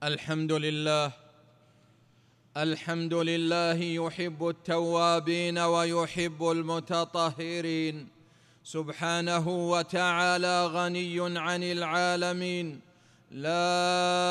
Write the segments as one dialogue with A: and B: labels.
A: الحمد لله. الحمد لله يحب التوابين ويحب المتطهرين، سبحانه وتعالى غني عن العالمين، لا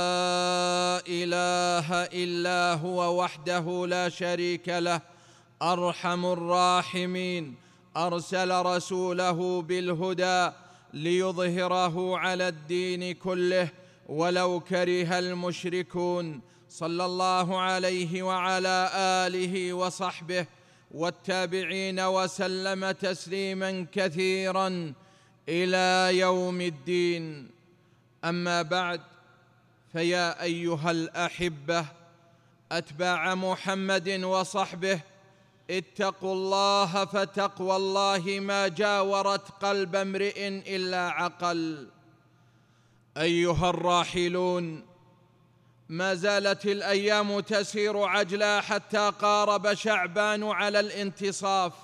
A: إله إلا هو وحده لا شريك له، أرحم الراحمين، أرسل رسوله بالهدى ليظهره على الدين كله ولو كره المشركون، صلى الله عليه وعلى آله وصحبه والتابعين وسلم تسليما كثيرا إلى يوم الدين. أما بعد، فيا أيها الأحبة أتباع محمد وصحبه، اتقوا الله، فتقوى الله ما جاورت قلب امرئ إلا عقل. أيها الراحلون، ما زالت الأيام تسير عجلا حتى قارب شعبان على الانتصاف.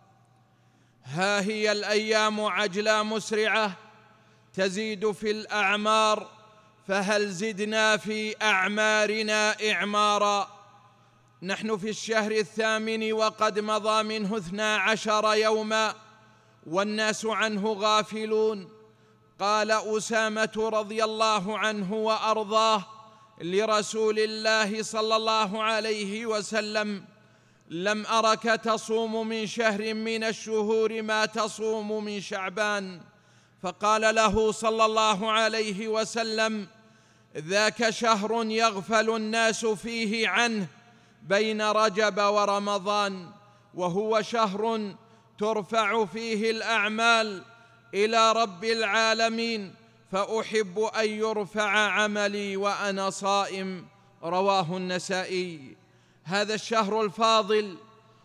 A: ها هي الأيام عجلا مسرعة تزيد في الأعمار، فهل زدنا في أعمارنا إعمارا؟ نحن في الشهر الثامن وقد مضى منه 12 يوما والناس عنه غافلون. قال أسامة رضي الله عنه وأرضاه لرسول الله صلى الله عليه وسلم: لم أرك تصوم من شهر من الشهور ما تصوم من شعبان. فقال له صلى الله عليه وسلم: ذاك شهر يغفل الناس فيه عنه بين رجب ورمضان، وهو شهر ترفع فيه الأعمال إلى رب العالمين، فأحب أن يرفع عملي وأنا صائم. رواه النسائي. هذا الشهر الفاضل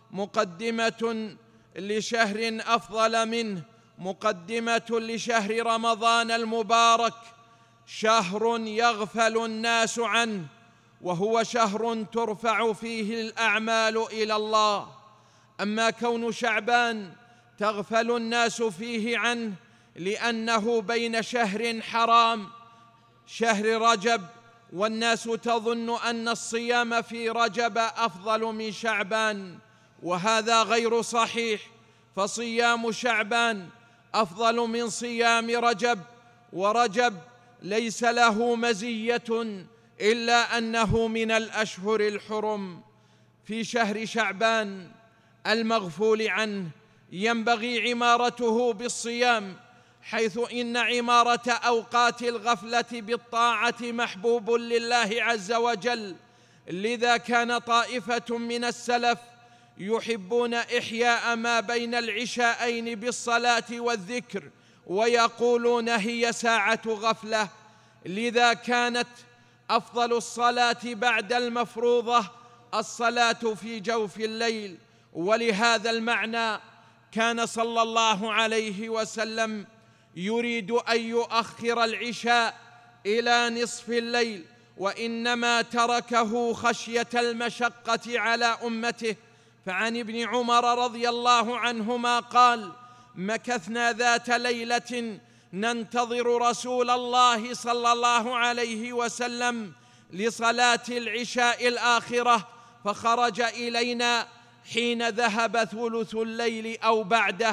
A: مقدمة لشهر أفضل منه، مقدمة لشهر رمضان المبارك، شهر يغفل الناس عنه، وهو شهر ترفع فيه الأعمال إلى الله. أما كون شعبان تغفل الناس فيه عنه لأنه بين شهر حرام، شهر رجب، والناس تظن أن الصيام في رجب أفضل من شعبان، وهذا غير صحيح، فصيام شعبان أفضل من صيام رجب، ورجب ليس له مزية إلا أنه من الأشهر الحرم. في شهر شعبان المغفول عنه ينبغي عمارته بالصيام، حيث إن عمارة أوقات الغفلة بالطاعة محبوب لله عز وجل. لذا كان طائفة من السلف يحبون إحياء ما بين العشاءين بالصلاة والذكر، ويقولون هي ساعة غفلة. لذا كانت أفضل الصلاة بعد المفروضة الصلاة في جوف الليل. ولهذا المعنى كان صلى الله عليه وسلم يريد أن يؤخر العشاء إلى نصف الليل، وإنما تركه خشية المشقة على أمته. فعن ابن عمر رضي الله عنهما قال: مكثنا ذات ليلة ننتظر رسول الله صلى الله عليه وسلم لصلاة العشاء الآخرة، فخرج إلينا حين ذهب ثلث الليل أو بعده،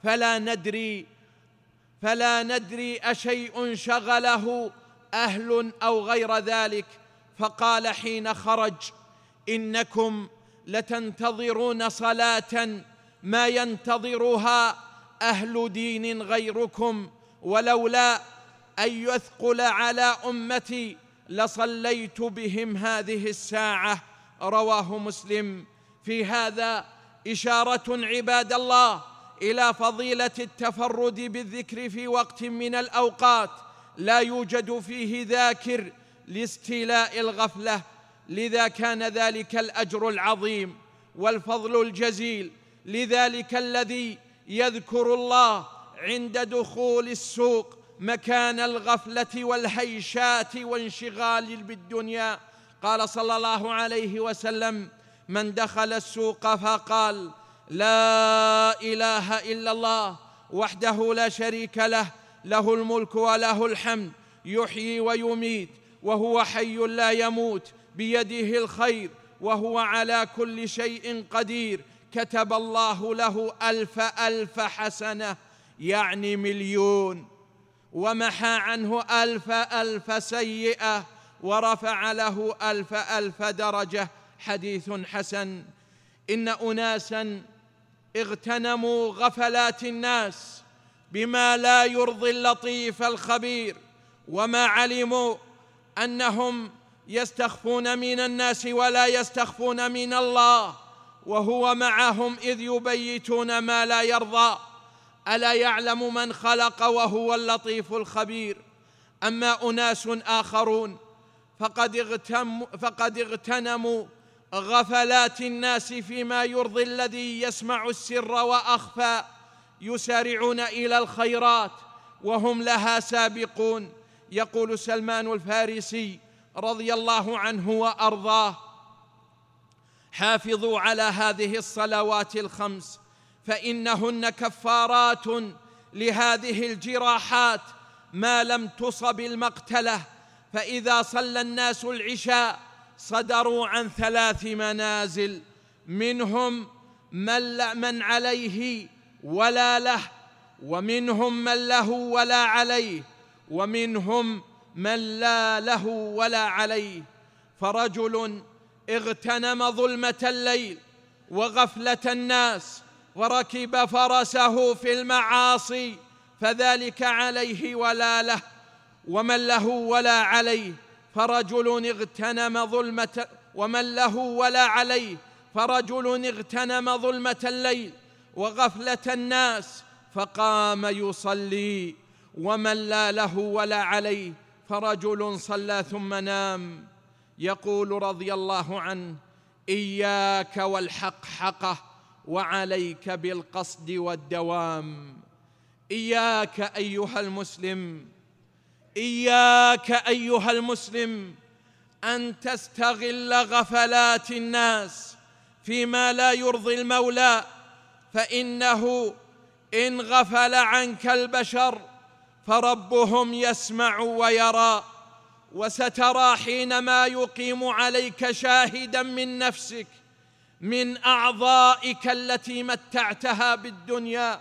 A: فلا ندري أشيء شغله أهل أو غير ذلك. فقال حين خرج: إنكم لتنتظرون صلاة ما ينتظرها أهل دين غيركم، ولولا أن يثقل على أمتي لصليت بهم هذه الساعة. رواه مسلم. في هذا إشارة عباد الله إلى فضيلة التفرد بالذكر في وقت من الأوقات لا يوجد فيه ذاكر لاستيلاء الغفلة. لذا كان ذلك الأجر العظيم والفضل الجزيل لذلك الذي يذكر الله عند دخول السوق مكان الغفلة والهيشات وانشغال بالدنيا. قال صلى الله عليه وسلم: من دخل السوق فقال: لا إله إلا الله وحده لا شريك له، له الملك وله الحمد، يحيي ويميت وهو حي لا يموت بيده الخير وهو على كل شيء قدير، كتب الله له 1000 حسنة، يعني 1,000,000، ومحى عنه 1000 سيئة، ورفع له 1000 درجة. حديث حسن. إن أناسا اغتنموا غفلات الناس بما لا يرضي اللطيف الخبير، وما علموا أنهم يستخفون من الناس ولا يستخفون من الله، وهو معهم إذ يبيتون ما لا يرضى. ألا يعلم من خلق وهو اللطيف الخبير؟ أما أناس آخرون فقد اغتنموا غفلات الناس فيما يرضي الذي يسمع السر وأخفى، يسارعون إلى الخيرات وهم لها سابقون. يقول سلمان الفارسي رضي الله عنه وأرضاه: حافظوا على هذه الصلوات الخمس فإنهن كفارات لهذه الجراحات ما لم تصب المقتلة. فإذا صلى الناس العشاء صدروا عن 3 منازل، منهم من عليه ولا له، ومنهم من له ولا عليه، ومنهم من لا له ولا عليه. فرجل اغتنم ظلمة الليل وغفلة الناس وركب فرسه في المعاصي، فذلك عليه ولا له، ومن له ولا عليه. فرجل اغتنم ظلمة ومن له ولا عليه، فرجل اغتنم ظلمة الليل وغفلة الناس فقام يصلي، ومن لا له ولا عليه، فرجل صلى ثم نام. يقول رضي الله عنه: إياك والحقحقة وعليك بالقصد والدوام. إياك أيها المسلم، إياك أيها المسلم أن تستغل غفلات الناس فيما لا يرضي المولى، فإنه إن غفل عنك البشر فربهم يسمع ويرى، وسترى حينما يقيم عليك شاهدا من نفسك من أعضائك التي متعتها بالدنيا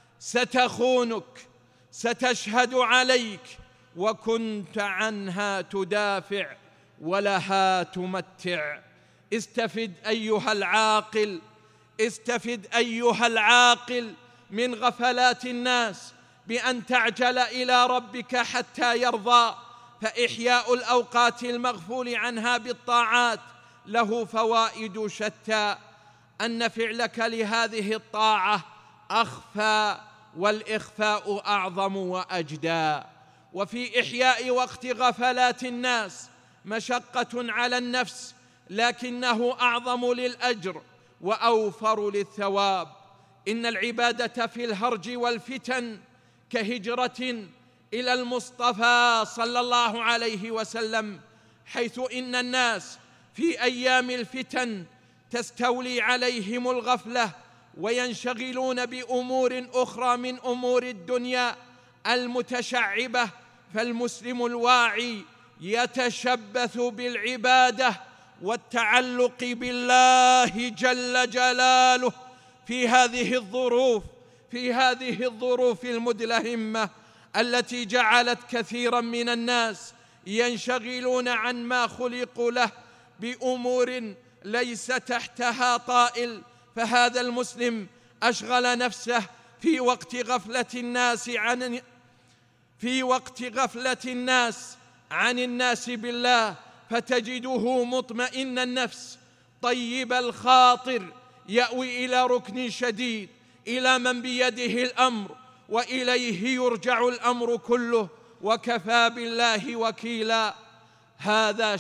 A: ستخونك، ستشهد عليك، وكنت عنها تدافع ولها تمتع. استفد أيها العاقل، استفد أيها العاقل من غفلات الناس بأن تعجل إلى ربك حتى يرضى، فإحياء الأوقات المغفول عنها بالطاعات له فوائد شتى. أن فعلك لهذه الطاعة أخفى، والإخفاء أعظم وأجدى. وفي إحياء وقت غفلات الناس مشقة على النفس، لكنه أعظم للأجر وأوفر للثواب. إن العبادة في الهرج والفتن كهجرة إلى المصطفى صلى الله عليه وسلم، حيث إن الناس في أيام الفتن تستولي عليهم الغفلة وينشغلون بأمور أخرى من أمور الدنيا المتشعبة، فالمسلم الواعي يتشبث بالعبادة والتعلق بالله جل جلاله في هذه الظروف المدلهمة التي جعلت كثيرا من الناس ينشغلون عن ما خلقوا له بأمور ليس تحتها طائل. فهذا المسلم أشغل نفسه في وقت غفلة الناس عن الناس بالله، فتجده مطمئن النفس طيب الخاطر، يأوي إلى ركن شديد، إلى من بيده الأمر وإليه يرجع الأمر كله، وكفى بالله وكيلا. هذا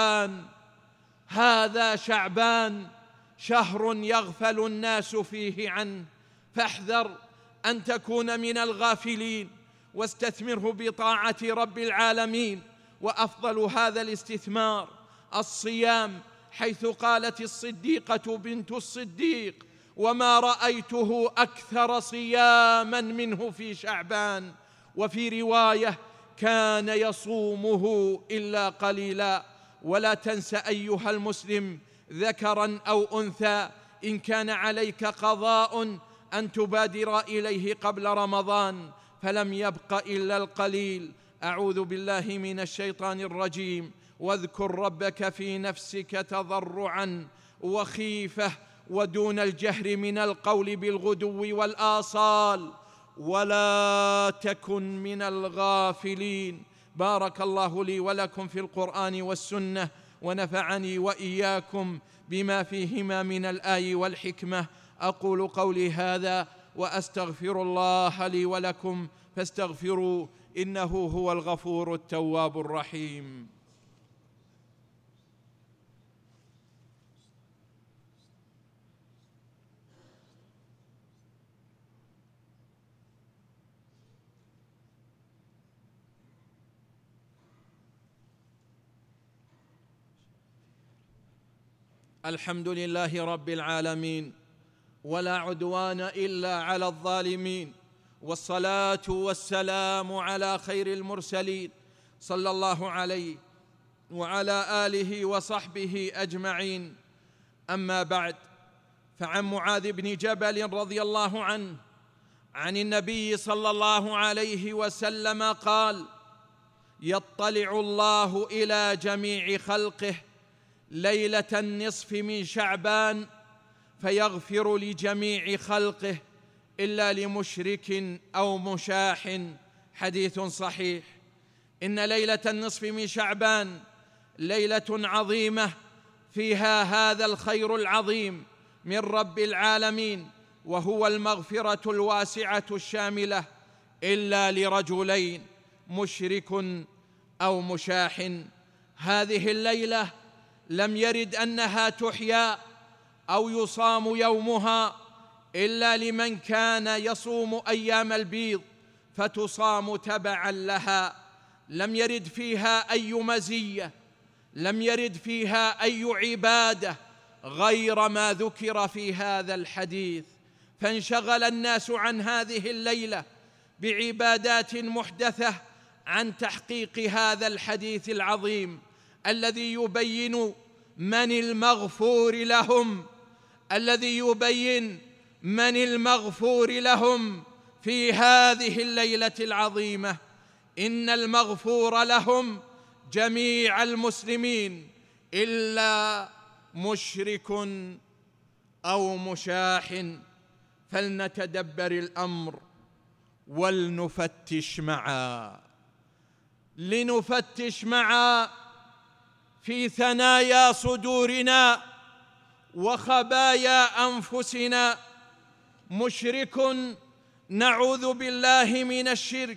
A: شعبان شهر يغفل الناس فيه عنه، فاحذر أن تكون من الغافلين، واستثمره بطاعة رب العالمين. وأفضل هذا الاستثمار الصيام، حيث قالت الصديقة بنت الصديق: وما رأيته أكثر صياما منه في شعبان. وفي رواية: كان يصومه إلا قليلا. ولا تنس أيها المسلم ذكرا أو أنثى إن كان عليك قضاء أن تبادر إليه قبل رمضان، فلم يبق إلا القليل. أعوذ بالله من الشيطان الرجيم. واذكر ربك في نفسك تضرعا وخيفة ودون الجهر من القول بالغدو والآصال ولا تكن من الغافلين. بارك الله لي ولكم في القرآن والسنة، ونفعني وإياكم بما فيهما من الآي والحكمة. أقول قولي هذا وأستغفر الله لي ولكم فاستغفروا إنه هو الغفور التواب الرحيم. الحمد لله رب العالمين، ولا عدوان إلا على الظالمين، والصلاة والسلام على خير المرسلين صلى الله عليه وعلى آله وصحبه أجمعين. أما بعد، فعن معاذ بن جبل رضي الله عنه عن النبي صلى الله عليه وسلم قال: يطلع الله إلى جميع خلقه ليلة النصف من شعبان فيغفر لجميع خلقه إلا لمشرك أو مشاح. حديث صحيح. إن ليلة النصف من شعبان ليلة عظيمة فيها هذا الخير العظيم من رب العالمين، وهو المغفرة الواسعة الشاملة، إلا لرجلين: مشرك أو مشاح. هذه الليلة لم يرد أنها تحيا أو يصام يومها إلا لمن كان يصوم أيام البيض فتصام تبعا لها. لم يرد فيها أي مزية، لم يرد فيها أي عبادة غير ما ذكر في هذا الحديث، فانشغل الناس عن هذه الليلة بعبادات محدثة عن تحقيق هذا الحديث العظيم الذي يبين من المغفور لهم، الذي يبين من المغفور لهم في هذه الليلة العظيمة. إن المغفور لهم جميع المسلمين إلا مشرك أو مشاح. فلنتدبر الأمر ولنفتش معا، لنفتش معا في ثنايا صدورنا وخبايا أنفسنا. مشرك، نعوذ بالله من الشرك.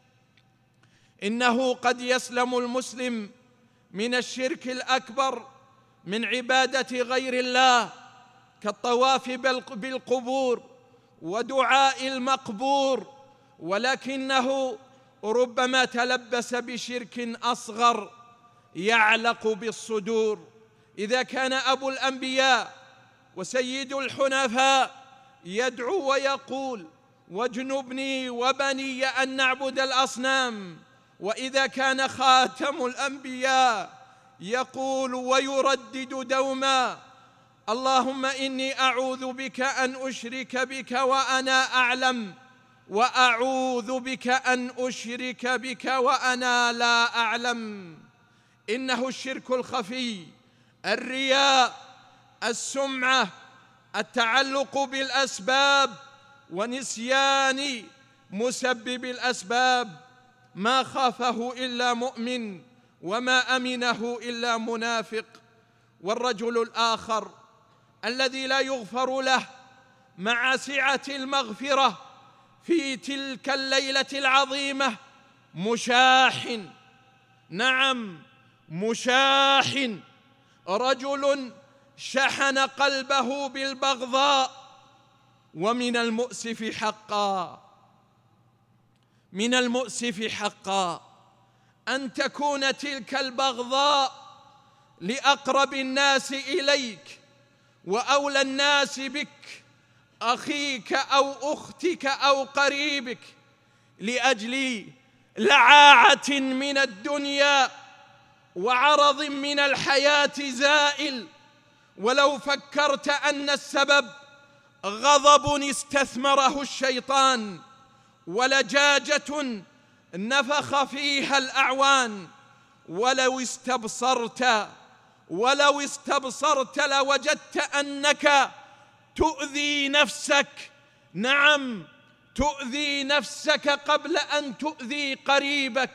A: إنه قد يسلم المسلم من الشرك الأكبر من عبادة غير الله كالطواف بالقبور ودعاء المقبور، ولكنه ربما تلبس بشرك أصغر يعلق بالصدور. إذا كان أبو الأنبياء وسيد الحنفاء يدعو ويقول: واجنبني وبني أن نعبد الأصنام، وإذا كان خاتم الأنبياء يقول ويردد دوما: اللهم إني أعوذ بك أن أشرك بك وأنا أعلم، وأعوذ بك أن أشرك بك وأنا لا أعلم. إنه الشرك الخفي، الرياء، السمعة، التعلق بالأسباب ونسيان مسبب الأسباب. ما خافه إلا مؤمن وما أمنه إلا منافق. والرجل الآخر الذي لا يغفر له مع سعة المغفرة في تلك الليلة العظيمة مشاح. نعم، مشاح، رجل شحن قلبه بالبغضاء. ومن المؤسف حقا، من المؤسف حقا أن تكون تلك البغضاء لأقرب الناس إليك وأولى الناس بك، أخيك أو أختك أو قريبك، لأجل لعاعة من الدنيا وعرض من الحياة زائل. ولو فكرت أن السبب غضب استثمره الشيطان ولجاجة نفخ فيها الأعوان، ولو استبصرت لوجدت أنك تؤذي نفسك. نعم، تؤذي نفسك قبل أن تؤذي قريبك،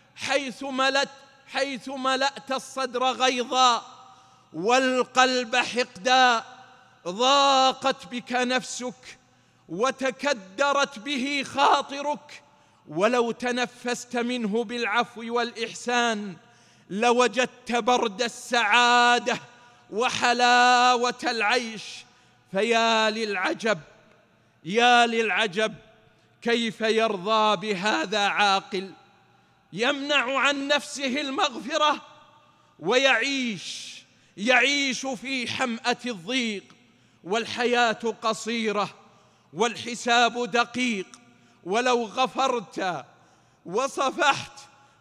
A: حيث ملأت الصدر غيظا والقلب حقدا، ضاقت بك نفسك وتكدرت به خاطرك. ولو تنفست منه بالعفو والإحسان لوجدت برد السعادة وحلاوة العيش. فيا للعجب، يا للعجب كيف يرضى بهذا عاقل يمنع عن نفسه المغفرة ويعيش في حمأة الضيق. والحياة قصيرة والحساب دقيق، ولو غفرت وصفحت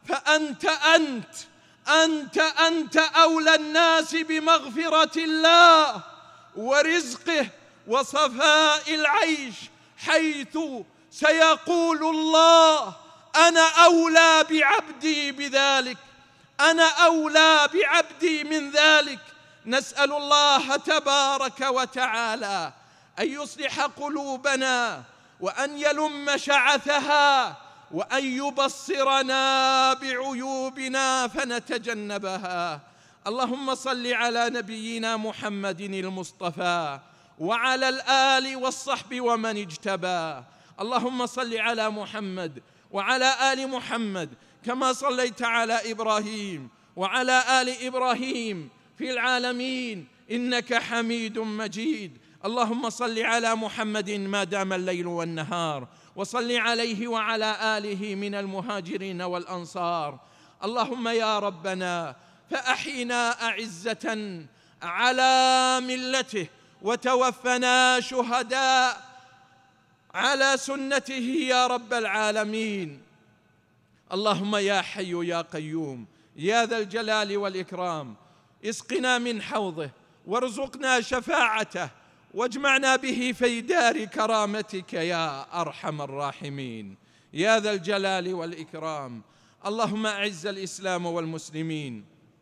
A: فأنت أولى الناس بمغفرة الله ورزقه وصفاء العيش، حيث سيقول الله: أنا أولى بعبدي بذلك، أنا أولى بعبدي من ذلك. نسأل الله تبارك وتعالى أن يصلح قلوبنا وأن يلم شعثها وأن يبصرنا بعيوبنا فنتجنبها. اللهم صل على نبينا محمد المصطفى وعلى الآل والصحب ومن اجتبى. اللهم صل على محمد وعلى آل محمد كما صليت على إبراهيم وعلى آل إبراهيم في العالمين إنك حميد مجيد. اللهم صل على محمد ما دام الليل والنهار، وصل عليه وعلى آله من المهاجرين والأنصار. اللهم يا ربنا فأحينا أعزة على ملته، وتوفنا شهداء على سنته يا رب العالمين. اللهم يا حي يا قيوم يا ذا الجلال والإكرام، اسقنا من حوضه وارزقنا شفاعته واجمعنا به في دار كرامتك يا أرحم الراحمين يا ذا الجلال والإكرام. اللهم أعز الإسلام والمسلمين،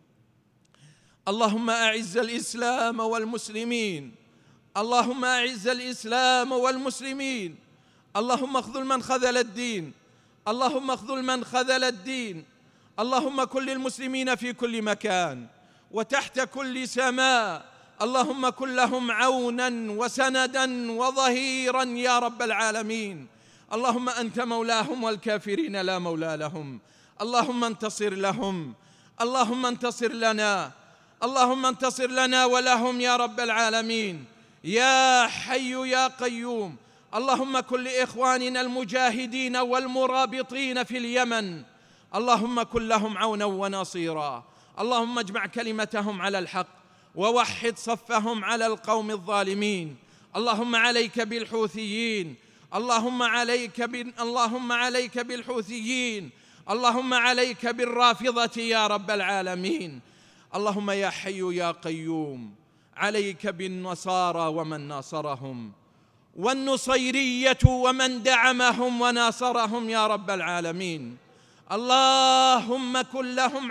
A: اللهم أعز الإسلام والمسلمين، اللهم أعز الإسلام والمسلمين. اللهم اخذل من خذل الدين، اللهم اخذل من خذل الدين. اللهم كن للمسلمين في كل مكان وتحت كل سماء، اللهم كن لهم عونا وسندا وظهيرا يا رب العالمين. اللهم أنت مولاهم والكافرين لا مولى لهم. اللهم انتصر لهم، اللهم انتصر لنا، اللهم انتصر لنا ولهم يا رب العالمين يا حي يا قيوم. اللهم كن لإخواننا المجاهدين والمرابطين في اليمن، اللهم كن لهم عونا ونصيرا. اللهم اجمع كلمتهم على الحق ووحد صفهم على القوم الظالمين. اللهم عليك بالحوثيين، اللهم عليك بالحوثيين، اللهم عليك بالرافضة يا رب العالمين. اللهم يا حي يا قيوم عليك بالنصارى ومن ناصرهم، والنصيرية ومن دعمهم وناصرهم يا رب العالمين. اللهم كن لهم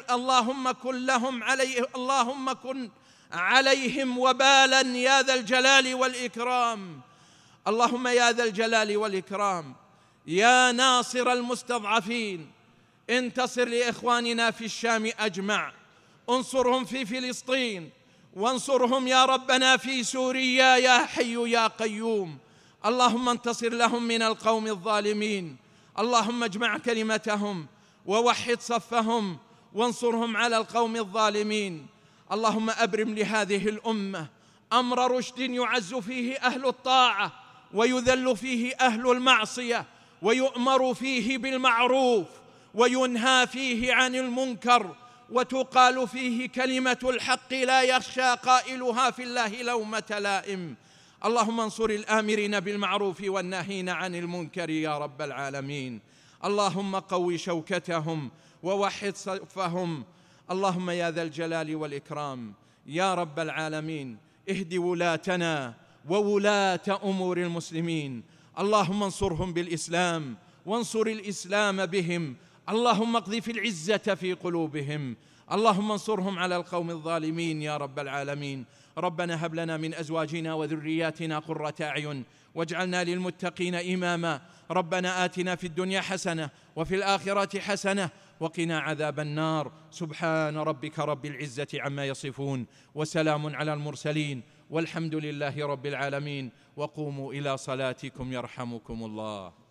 A: اللهم كن عليهم وبالا يا ذا الجلال والإكرام. اللهم يا ذا الجلال والإكرام يا ناصر المستضعفين، انتصر لإخواننا في الشام أجمع، انصرهم في فلسطين، وانصرهم يا ربنا في سوريا يا حي يا قيوم. اللهم انتصر لهم من القوم الظالمين. اللهم اجمع كلمتهم ووحد صفهم وانصرهم على القوم الظالمين. اللهم أبرم لهذه الأمة أمر رشد يعز فيه أهل الطاعة ويذل فيه أهل المعصية، ويؤمر فيه بالمعروف وينهى فيه عن المنكر، وتقال فيه كلمة الحق لا يخشى قائلها في الله لومة لائم. اللهم انصر الآمرين بالمعروف والناهين عن المنكر يا رب العالمين. اللهم قوي شوكتهم ووحد صفهم. اللهم يا ذا الجلال والإكرام يا رب العالمين اهد ولاتنا وولاة أمور المسلمين، اللهم انصرهم بالإسلام وانصر الإسلام بهم، اللهم اقذف العزة في قلوبهم، اللهم انصرهم على القوم الظالمين يا رب العالمين. ربنا هب لنا من أزواجنا وذرياتنا قرة أعين واجعلنا للمتقين إماما. ربنا آتنا في الدنيا حسنة وفي الآخرة حسنة وقنا عذاب النار. سبحان ربك رب العزة عما يصفون وسلام على المرسلين والحمد لله رب العالمين. وقوموا إلى صلاتكم يرحمكم الله.